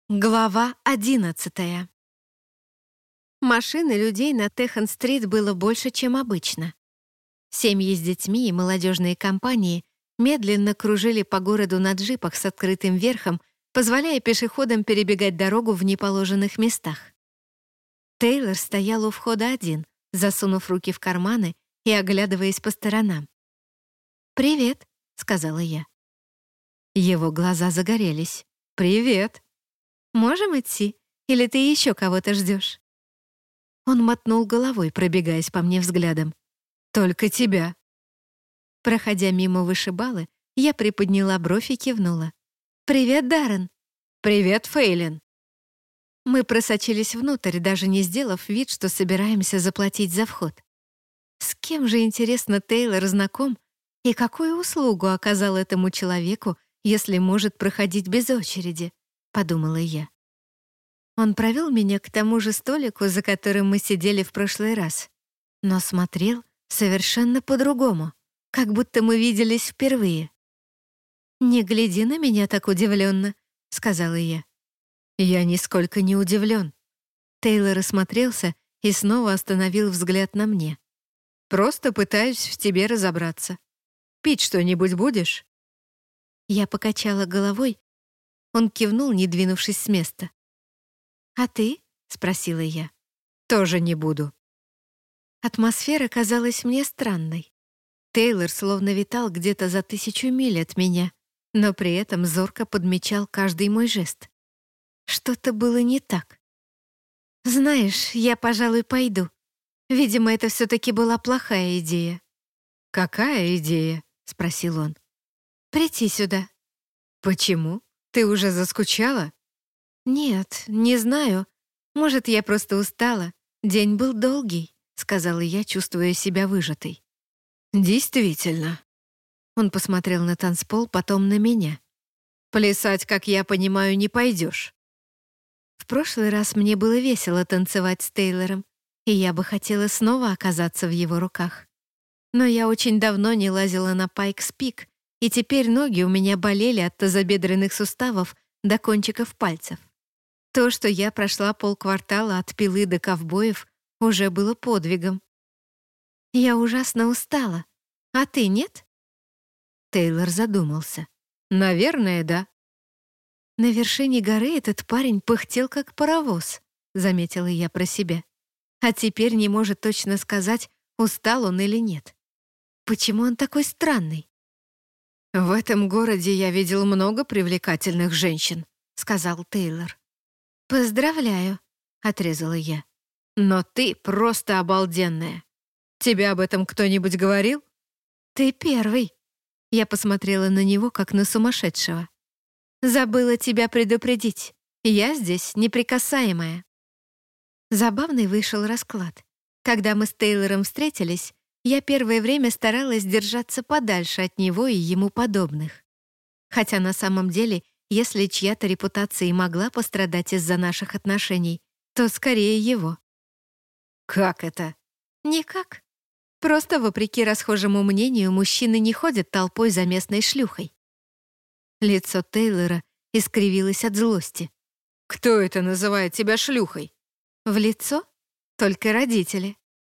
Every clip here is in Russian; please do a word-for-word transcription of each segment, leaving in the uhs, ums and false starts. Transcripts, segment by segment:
Глава одиннадцатая. Машин и людей на Техан-стрит было больше, чем обычно. Семьи с детьми и молодежные компании медленно кружили по городу на джипах с открытым верхом, позволяя пешеходам перебегать дорогу в неположенных местах. Тейлор стоял у входа один, засунув руки в карманы и оглядываясь по сторонам. «Привет», — сказала я. Его глаза загорелись. «Привет». «Можем идти? Или ты еще кого-то ждешь?» Он мотнул головой, пробегаясь по мне взглядом. «Только тебя». Проходя мимо вышибалы, я приподняла бровь и кивнула. «Привет, Даррен». «Привет, Фейлин». Мы просочились внутрь, даже не сделав вид, что собираемся заплатить за вход. С кем же, интересно, Тейлор знаком и какую услугу оказал этому человеку, если может проходить без очереди? Подумала я. Он провел меня к тому же столику, за которым мы сидели в прошлый раз, но смотрел совершенно по-другому, как будто мы виделись впервые. «Не гляди на меня так удивленно», — сказала я. «Я нисколько не удивлен». Тейлор осмотрелся и снова остановил взгляд на мне. «Просто пытаюсь в тебе разобраться. Пить что-нибудь будешь?» Я покачала головой. Он кивнул, не двинувшись с места. «А ты?» — спросила я. «Тоже не буду». Атмосфера казалась мне странной. Тейлор словно витал где-то за тысячу миль от меня, но при этом зорко подмечал каждый мой жест. Что-то было не так. «Знаешь, я, пожалуй, пойду. Видимо, это все-таки была плохая идея». «Какая идея?» — спросил он. «Прийти сюда». «Почему? Ты уже заскучала?» «Нет, не знаю. Может, я просто устала. День был долгий», — сказала я, чувствуя себя выжатой. «Действительно». Он посмотрел на танцпол, потом на меня. «Плясать, как я понимаю, не пойдешь». В прошлый раз мне было весело танцевать с Тейлором, и я бы хотела снова оказаться в его руках. Но я очень давно не лазила на Пайкс-Пик, и теперь ноги у меня болели от тазобедренных суставов до кончиков пальцев. То, что я прошла полквартала от Пилы до Ковбоев, уже было подвигом. «Я ужасно устала. А ты нет?» Тейлор задумался. «Наверное, да». «На вершине горы этот парень пыхтел, как паровоз», — заметила я про себя. «А теперь не может точно сказать, устал он или нет. Почему он такой странный?» «В этом городе я видел много привлекательных женщин», — сказал Тейлор. «Поздравляю», — отрезала я. «Но ты просто обалденная. Тебе об этом кто-нибудь говорил?» «Ты первый». Я посмотрела на него, как на сумасшедшего. «Забыла тебя предупредить. Я здесь неприкасаемая». Забавный вышел расклад. Когда мы с Тейлором встретились, я первое время старалась держаться подальше от него и ему подобных. Хотя на самом деле, если чья-то репутация и могла пострадать из-за наших отношений, то скорее его. «Как это?» «Никак. Просто, вопреки расхожему мнению, мужчины не ходят толпой за местной шлюхой». Лицо Тейлора искривилось от злости. «Кто это называет тебя шлюхой?» «В лицо? Только родители».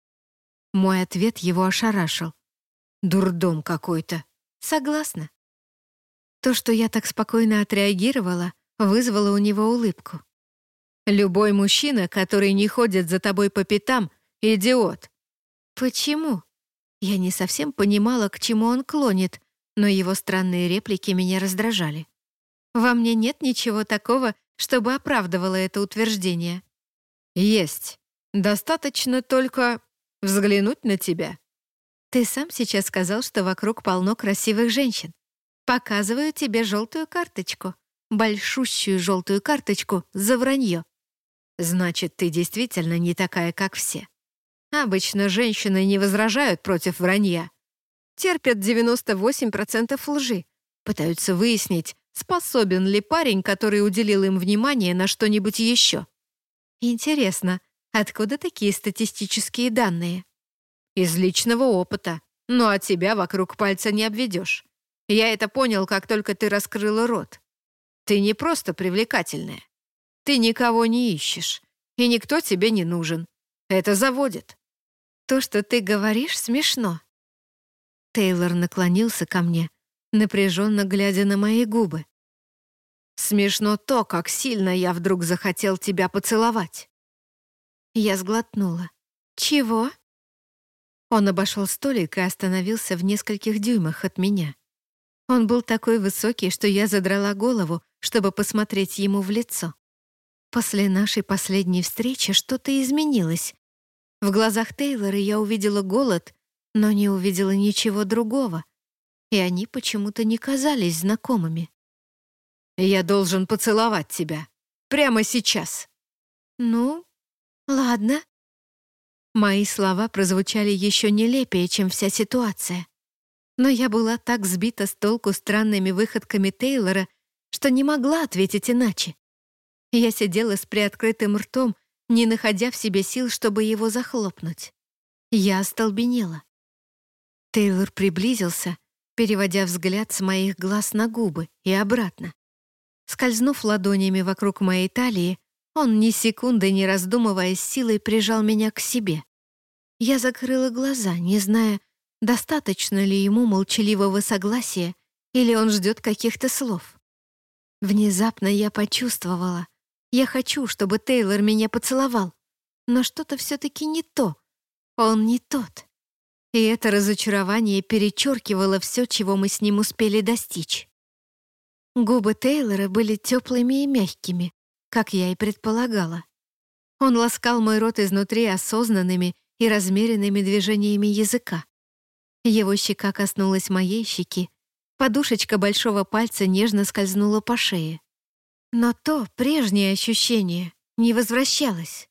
Мой ответ его ошарашил. «Дурдом какой-то». «Согласна». То, что я так спокойно отреагировала, вызвало у него улыбку. «Любой мужчина, который не ходит за тобой по пятам, — идиот». «Почему?» Я не совсем понимала, к чему он клонит, но его странные реплики меня раздражали. Во мне нет ничего такого, чтобы оправдывало это утверждение. «Есть. Достаточно только взглянуть на тебя». «Ты сам сейчас сказал, что вокруг полно красивых женщин. Показываю тебе желтую карточку, большущую желтую карточку за вранье». «Значит, ты действительно не такая, как все. Обычно женщины не возражают против вранья. Терпят девяносто восемь процентов лжи, пытаются выяснить, способен ли парень, который уделил им внимание, на что-нибудь еще». «Интересно, откуда такие статистические данные?» «Из личного опыта. Ну а тебя вокруг пальца не обведешь. Я это понял, как только ты раскрыла рот. Ты не просто привлекательная. Ты никого не ищешь, и никто тебе не нужен. Это заводит. То, что ты говоришь, смешно». Тейлор наклонился ко мне, напряженно глядя на мои губы. «Смешно то, как сильно я вдруг захотел тебя поцеловать». Я сглотнула. «Чего?» Он обошел столик и остановился в нескольких дюймах от меня. Он был такой высокий, что я задрала голову, чтобы посмотреть ему в лицо. После нашей последней встречи что-то изменилось. В глазах Тейлора я увидела голод, но не увидела ничего другого, и они почему-то не казались знакомыми. «Я должен поцеловать тебя. Прямо сейчас». «Ну, ладно». Мои слова прозвучали еще нелепее, чем вся ситуация. Но я была так сбита с толку странными выходками Тейлора, что не могла ответить иначе. Я сидела с приоткрытым ртом, не находя в себе сил, чтобы его захлопнуть. Я остолбенела. Тейлор приблизился, переводя взгляд с моих глаз на губы и обратно. Скользнув ладонями вокруг моей талии, он ни секунды не раздумывая с силой прижал меня к себе. Я закрыла глаза, не зная, достаточно ли ему молчаливого согласия или он ждет каких-то слов. Внезапно я почувствовала, я хочу, чтобы Тейлор меня поцеловал, но что-то все-таки не то, он не тот. И это разочарование перечеркивало все, чего мы с ним успели достичь. Губы Тейлора были теплыми и мягкими, как я и предполагала. Он ласкал мой рот изнутри осознанными и размеренными движениями языка. Его щека коснулась моей щеки, подушечка большого пальца нежно скользнула по шее. Но то прежнее ощущение не возвращалось.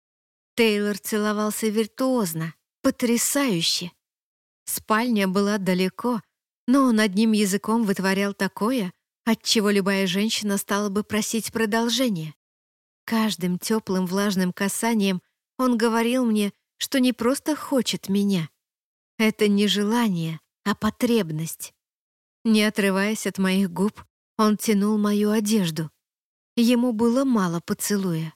Тейлор целовался виртуозно, потрясающе. Спальня была далеко, но он одним языком вытворял такое, от чего любая женщина стала бы просить продолжения. Каждым теплым влажным касанием он говорил мне, что не просто хочет меня. Это не желание, а потребность. Не отрываясь от моих губ, он тянул мою одежду. Ему было мало поцелуя.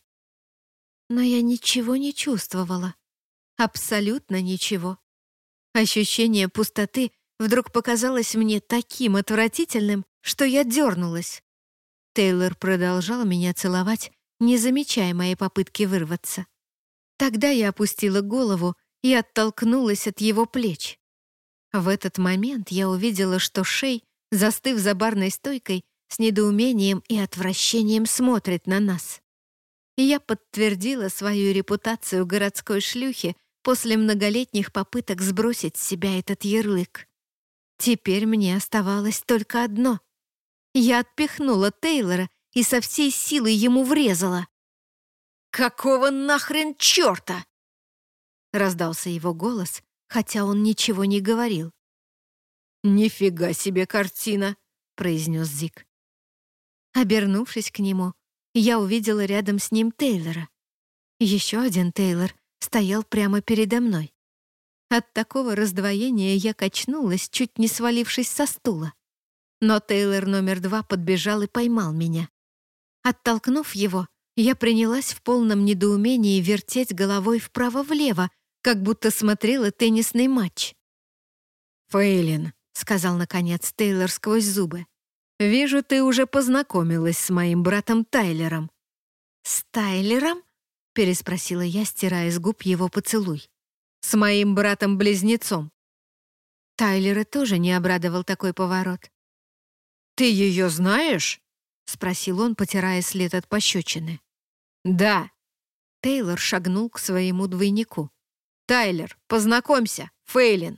Но я ничего не чувствовала. Абсолютно ничего. Ощущение пустоты вдруг показалось мне таким отвратительным, что я дернулась. Тейлор продолжал меня целовать, не замечая моей попытки вырваться. Тогда я опустила голову и оттолкнулась от его плеч. В этот момент я увидела, что Шей, застыв за барной стойкой, с недоумением и отвращением смотрит на нас. Я подтвердила свою репутацию городской шлюхи после многолетних попыток сбросить с себя этот ярлык. Теперь мне оставалось только одно. Я отпихнула Тейлора и со всей силы ему врезала. «Какого нахрен черта?» Раздался его голос, хотя он ничего не говорил. «Нифига себе картина!» — произнес Зик. Обернувшись к нему, я увидела рядом с ним Тейлора. Еще один Тейлор стоял прямо передо мной. От такого раздвоения я качнулась, чуть не свалившись со стула. Но Тейлор номер два подбежал и поймал меня. Оттолкнув его, я принялась в полном недоумении вертеть головой вправо-влево, как будто смотрела теннисный матч. «Фейлин», — сказал наконец Тейлор сквозь зубы, «вижу, ты уже познакомилась с моим братом Тайлером». «С Тайлером?» — переспросила я, стирая с губ его поцелуй. «С моим братом-близнецом». Тайлера тоже не обрадовал такой поворот. «Ты ее знаешь?» — спросил он, потирая след от пощечины. «Да». Тейлор шагнул к своему двойнику. «Тайлер, познакомься, Фейлин».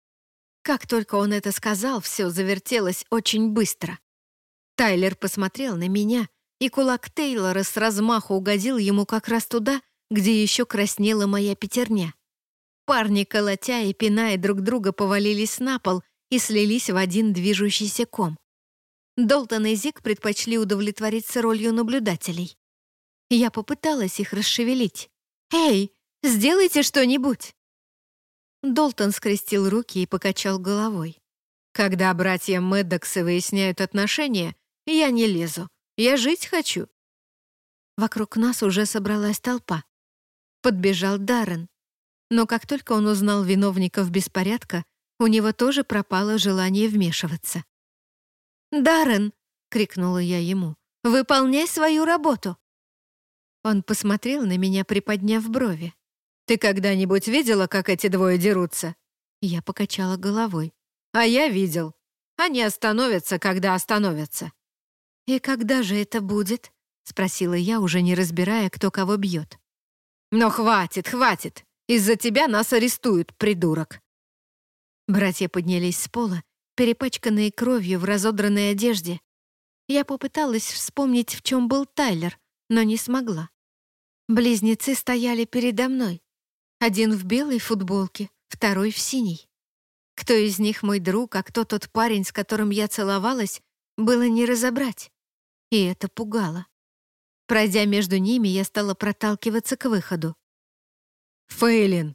Как только он это сказал, все завертелось очень быстро. Тайлер посмотрел на меня, и кулак Тейлора с размаху угодил ему как раз туда, где еще краснела моя пятерня. Парни, колотя и пиная друг друга, повалились на пол и слились в один движущийся ком. Долтон и Зик предпочли удовлетвориться ролью наблюдателей. Я попыталась их расшевелить. «Эй, сделайте что-нибудь!» Долтон скрестил руки и покачал головой. «Когда братья Мэддоксы выясняют отношения, я не лезу. Я жить хочу». Вокруг нас уже собралась толпа. Подбежал Даррен. Но как только он узнал виновников беспорядка, у него тоже пропало желание вмешиваться. «Даррен!» — крикнула я ему. «Выполняй свою работу!» Он посмотрел на меня, приподняв брови. «Ты когда-нибудь видела, как эти двое дерутся?» Я покачала головой. «А я видел. Они остановятся, когда остановятся». «И когда же это будет?» — спросила я, уже не разбирая, кто кого бьет. «Но хватит, хватит! Из-за тебя нас арестуют, придурок!» Братья поднялись с пола, перепачканные кровью в разодранной одежде. Я попыталась вспомнить, в чем был Тайлер, но не смогла. Близнецы стояли передо мной. Один в белой футболке, второй в синей. Кто из них мой друг, а кто тот парень, с которым я целовалась, было не разобрать. И это пугало. Пройдя между ними, я стала проталкиваться к выходу. «Фейлин!»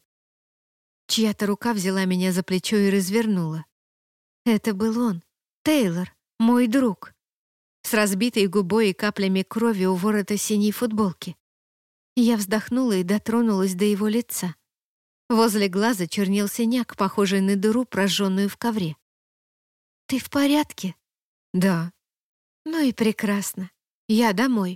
Чья-то рука взяла меня за плечо и развернула. Это был он, Тейлор, мой друг. С разбитой губой и каплями крови у ворота синей футболки. Я вздохнула и дотронулась до его лица. Возле глаза чернел синяк, похожий на дыру, прожженную в ковре. «Ты в порядке?» «Да». «Ну и прекрасно. Я домой».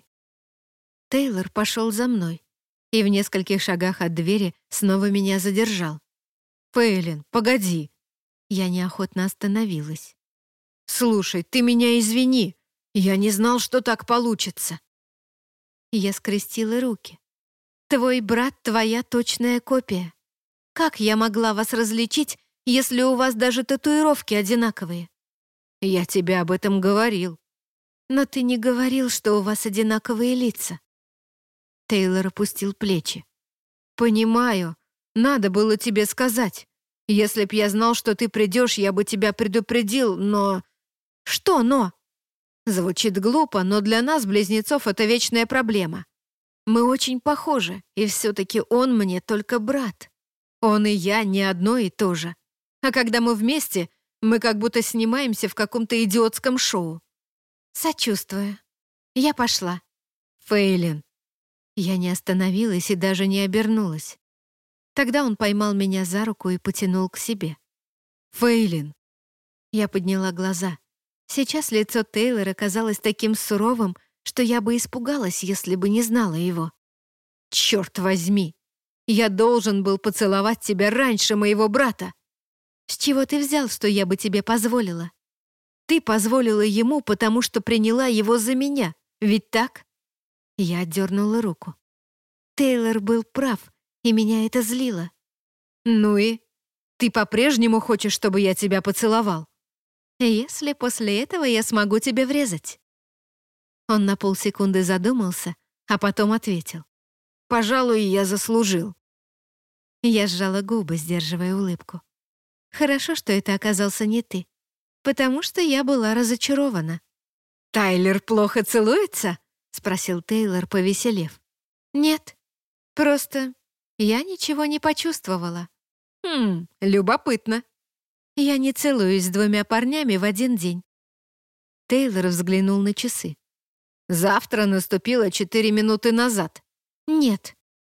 Тейлор пошел за мной и в нескольких шагах от двери снова меня задержал. «Фейлин, погоди!» Я неохотно остановилась. «Слушай, ты меня извини. Я не знал, что так получится». Я скрестила руки. «Твой брат — твоя точная копия. Как я могла вас различить, если у вас даже татуировки одинаковые?» «Я тебе об этом говорил». «Но ты не говорил, что у вас одинаковые лица». Тейлор опустил плечи. «Понимаю. Надо было тебе сказать. Если б я знал, что ты придешь, я бы тебя предупредил, но...» «Что «но»?» Звучит глупо, но для нас, близнецов, это вечная проблема. Мы очень похожи, и все-таки он мне только брат. Он и я не одно и то же. А когда мы вместе, мы как будто снимаемся в каком-то идиотском шоу. Сочувствую. Я пошла. Фейлин. Я не остановилась и даже не обернулась. Тогда он поймал меня за руку и потянул к себе. «Фейлин!» Я подняла глаза. Сейчас лицо Тейлора казалось таким суровым, что я бы испугалась, если бы не знала его. «Черт возьми! Я должен был поцеловать тебя раньше моего брата!» «С чего ты взял, что я бы тебе позволила?» «Ты позволила ему, потому что приняла его за меня, ведь так?» Я отдернула руку. Тейлор был прав, и меня это злило. «Ну и? Ты по-прежнему хочешь, чтобы я тебя поцеловал?» «Если после этого я смогу тебе врезать». Он на полсекунды задумался, а потом ответил. «Пожалуй, я заслужил». Я сжала губы, сдерживая улыбку. Хорошо, что это оказался не ты, потому что я была разочарована. «Тайлер плохо целуется?» — спросил Тейлор, повеселев. «Нет, просто я ничего не почувствовала». «Хм, любопытно». «Я не целуюсь с двумя парнями в один день». Тейлор взглянул на часы. «Завтра наступило четыре минуты назад». «Нет».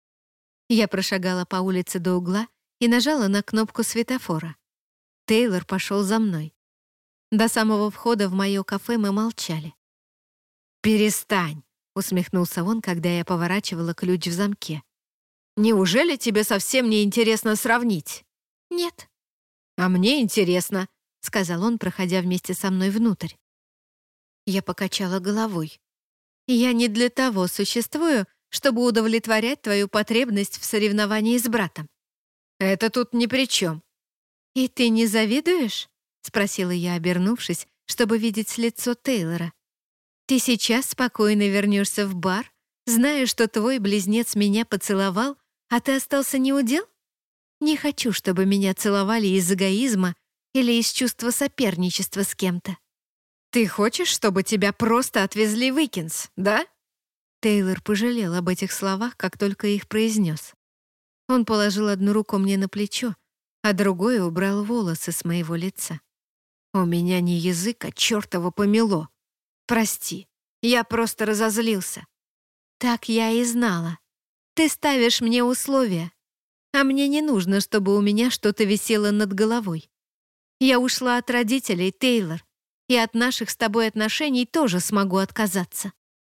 Я прошагала по улице до угла и нажала на кнопку светофора. Тейлор пошел за мной. До самого входа в мое кафе мы молчали. «Перестань», — усмехнулся он, когда я поворачивала ключ в замке. «Неужели тебе совсем не интересно сравнить?» «Нет». «А мне интересно», — сказал он, проходя вместе со мной внутрь. Я покачала головой. «Я не для того существую, чтобы удовлетворять твою потребность в соревновании с братом». «Это тут ни при чем». «И ты не завидуешь?» — спросила я, обернувшись, чтобы видеть лицо Тейлора. «Ты сейчас спокойно вернешься в бар, зная, что твой близнец меня поцеловал, а ты остался неудел? Не хочу, чтобы меня целовали из эгоизма или из чувства соперничества с кем-то». «Ты хочешь, чтобы тебя просто отвезли в Икинс, да?» Тейлор пожалел об этих словах, как только их произнес. Он положил одну руку мне на плечо, а другой убрал волосы с моего лица. «У меня не язык, а чертово помело. Прости, я просто разозлился». Так я и знала. Ты ставишь мне условия, а мне не нужно, чтобы у меня что-то висело над головой. Я ушла от родителей, Тейлор, и от наших с тобой отношений тоже смогу отказаться».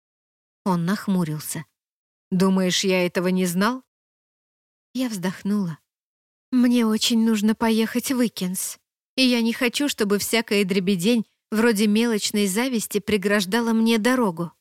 Он нахмурился. «Думаешь, я этого не знал?» Я вздохнула. «Мне очень нужно поехать в Уикенс, и я не хочу, чтобы всякая дребедень вроде мелочной зависти преграждала мне дорогу».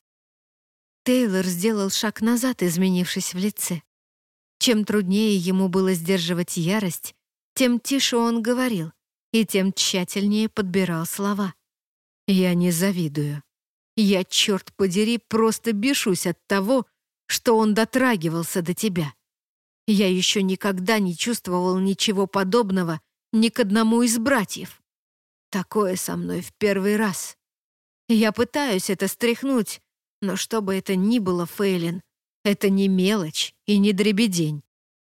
Тейлор сделал шаг назад, изменившись в лице. Чем труднее ему было сдерживать ярость, тем тише он говорил и тем тщательнее подбирал слова. «Я не завидую. Я, черт подери, просто бешусь от того, что он дотрагивался до тебя. Я еще никогда не чувствовал ничего подобного ни к одному из братьев. Такое со мной в первый раз. Я пытаюсь это стряхнуть, но что бы это ни было, Фейлин, это не мелочь и не дребедень».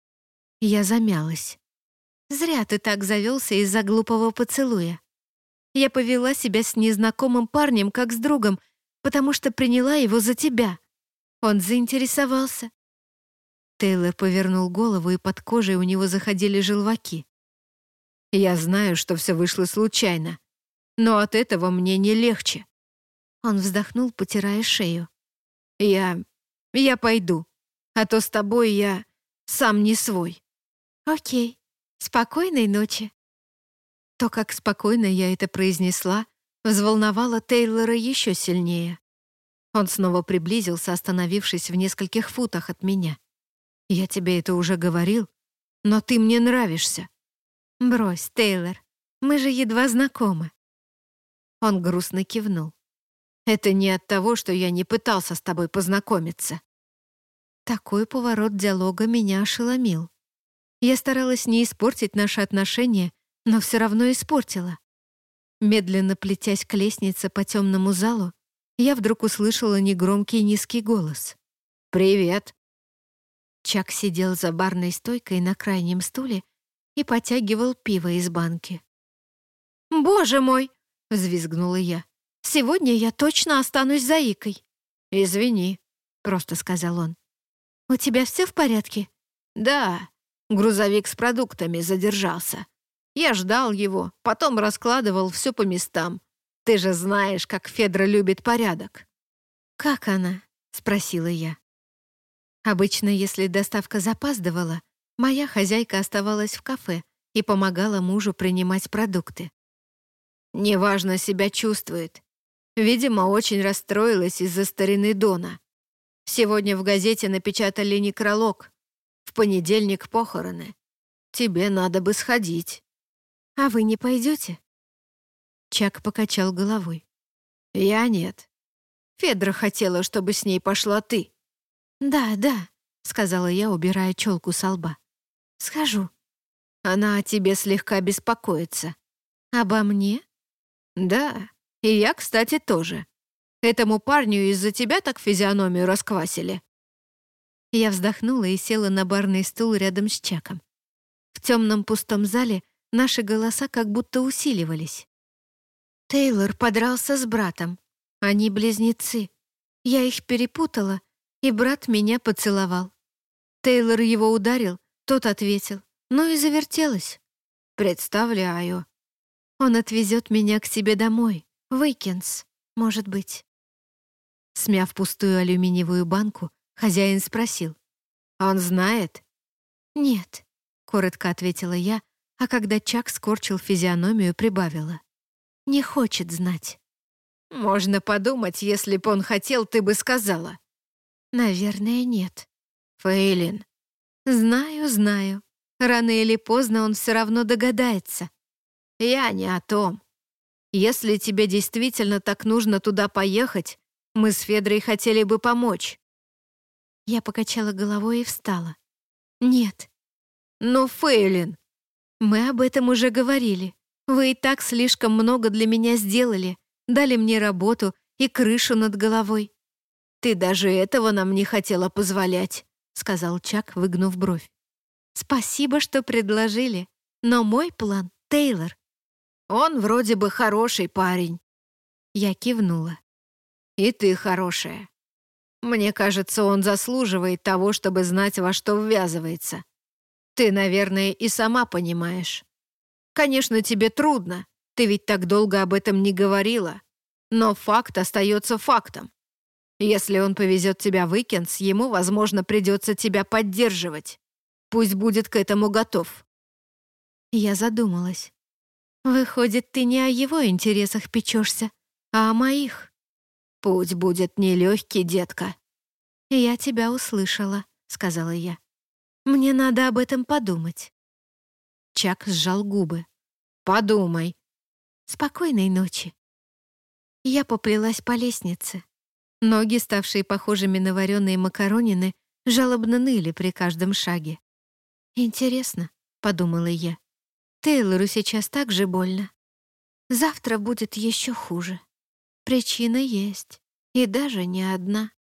Я замялась. «Зря ты так завелся из-за глупого поцелуя. Я повела себя с незнакомым парнем, как с другом, потому что приняла его за тебя. Он заинтересовался». Тейлор повернул голову, и под кожей у него заходили желваки. «Я знаю, что все вышло случайно, но от этого мне не легче». Он вздохнул, потирая шею. «Я... я пойду, а то с тобой я сам не свой». «Окей, спокойной ночи». То, как спокойно я это произнесла, взволновало Тейлора еще сильнее. Он снова приблизился, остановившись в нескольких футах от меня. «Я тебе это уже говорил, но ты мне нравишься». «Брось, Тейлор, мы же едва знакомы». Он грустно кивнул. «Это не от того, что я не пытался с тобой познакомиться». Такой поворот диалога меня ошеломил. Я старалась не испортить наши отношения, но все равно испортила. Медленно плетясь к лестнице по темному залу, я вдруг услышала негромкий низкий голос. «Привет». Чак сидел за барной стойкой на крайнем стуле и потягивал пиво из банки. «Боже мой!» — взвизгнула я. «Сегодня я точно останусь заикой». «Извини», — просто сказал он. «У тебя все в порядке?» «Да, грузовик с продуктами задержался. Я ждал его, потом раскладывал все по местам. Ты же знаешь, как Федра любит порядок». «Как она?» — спросила я. Обычно, если доставка запаздывала, моя хозяйка оставалась в кафе и помогала мужу принимать продукты. «Неважно себя чувствует. Видимо, очень расстроилась из-за старины Дона. Сегодня в газете напечатали некролог. В понедельник похороны. Тебе надо бы сходить». «А вы не пойдете?» Чак покачал головой. «Я нет. Федра хотела, чтобы с ней пошла ты». «Да, да», — сказала я, убирая челку со лба. «Схожу». «Она о тебе слегка беспокоится». «Обо мне?» «Да, и я, кстати, тоже. Этому парню из-за тебя так физиономию расквасили». Я вздохнула и села на барный стул рядом с Чаком. В темном пустом зале наши голоса как будто усиливались. Тейлор подрался с братом. Они близнецы. Я их перепутала, и брат меня поцеловал. Тейлор его ударил, тот ответил. Ну и завертелась. Представляю. Он отвезет меня к себе домой, в Уикенс, может быть. Смяв пустую алюминиевую банку, хозяин спросил. «Он знает?» «Нет», — коротко ответила я, а когда Чак скорчил физиономию, прибавила. «Не хочет знать». «Можно подумать, если б он хотел, ты бы сказала». «Наверное, нет». «Фейлин». «Знаю, знаю. Рано или поздно он все равно догадается». «Я не о том. Если тебе действительно так нужно туда поехать, мы с Федрой хотели бы помочь». Я покачала головой и встала. «Нет». «Ну, Фейлин». «Мы об этом уже говорили. Вы и так слишком много для меня сделали, дали мне работу и крышу над головой». «Ты даже этого нам не хотела позволять», — сказал Чак, выгнув бровь. «Спасибо, что предложили, но мой план — Тейлор». «Он вроде бы хороший парень». Я кивнула. «И ты хорошая». Мне кажется, он заслуживает того, чтобы знать, во что ввязывается. Ты, наверное, и сама понимаешь. Конечно, тебе трудно, ты ведь так долго об этом не говорила. Но факт остается фактом. Если он повезет тебя в Икенс, ему, возможно, придется тебя поддерживать. Пусть будет к этому готов». Я задумалась. «Выходит, ты не о его интересах печешься, а о моих». «Путь будет нелегкий, детка». «Я тебя услышала», — сказала я. «Мне надо об этом подумать». Чак сжал губы. «Подумай». «Спокойной ночи». Я поплелась по лестнице. Ноги, ставшие похожими на вареные макаронины, жалобно ныли при каждом шаге. «Интересно», — подумала я, — «Тейлору сейчас так же больно. Завтра будет еще хуже. Причина есть, и даже не одна».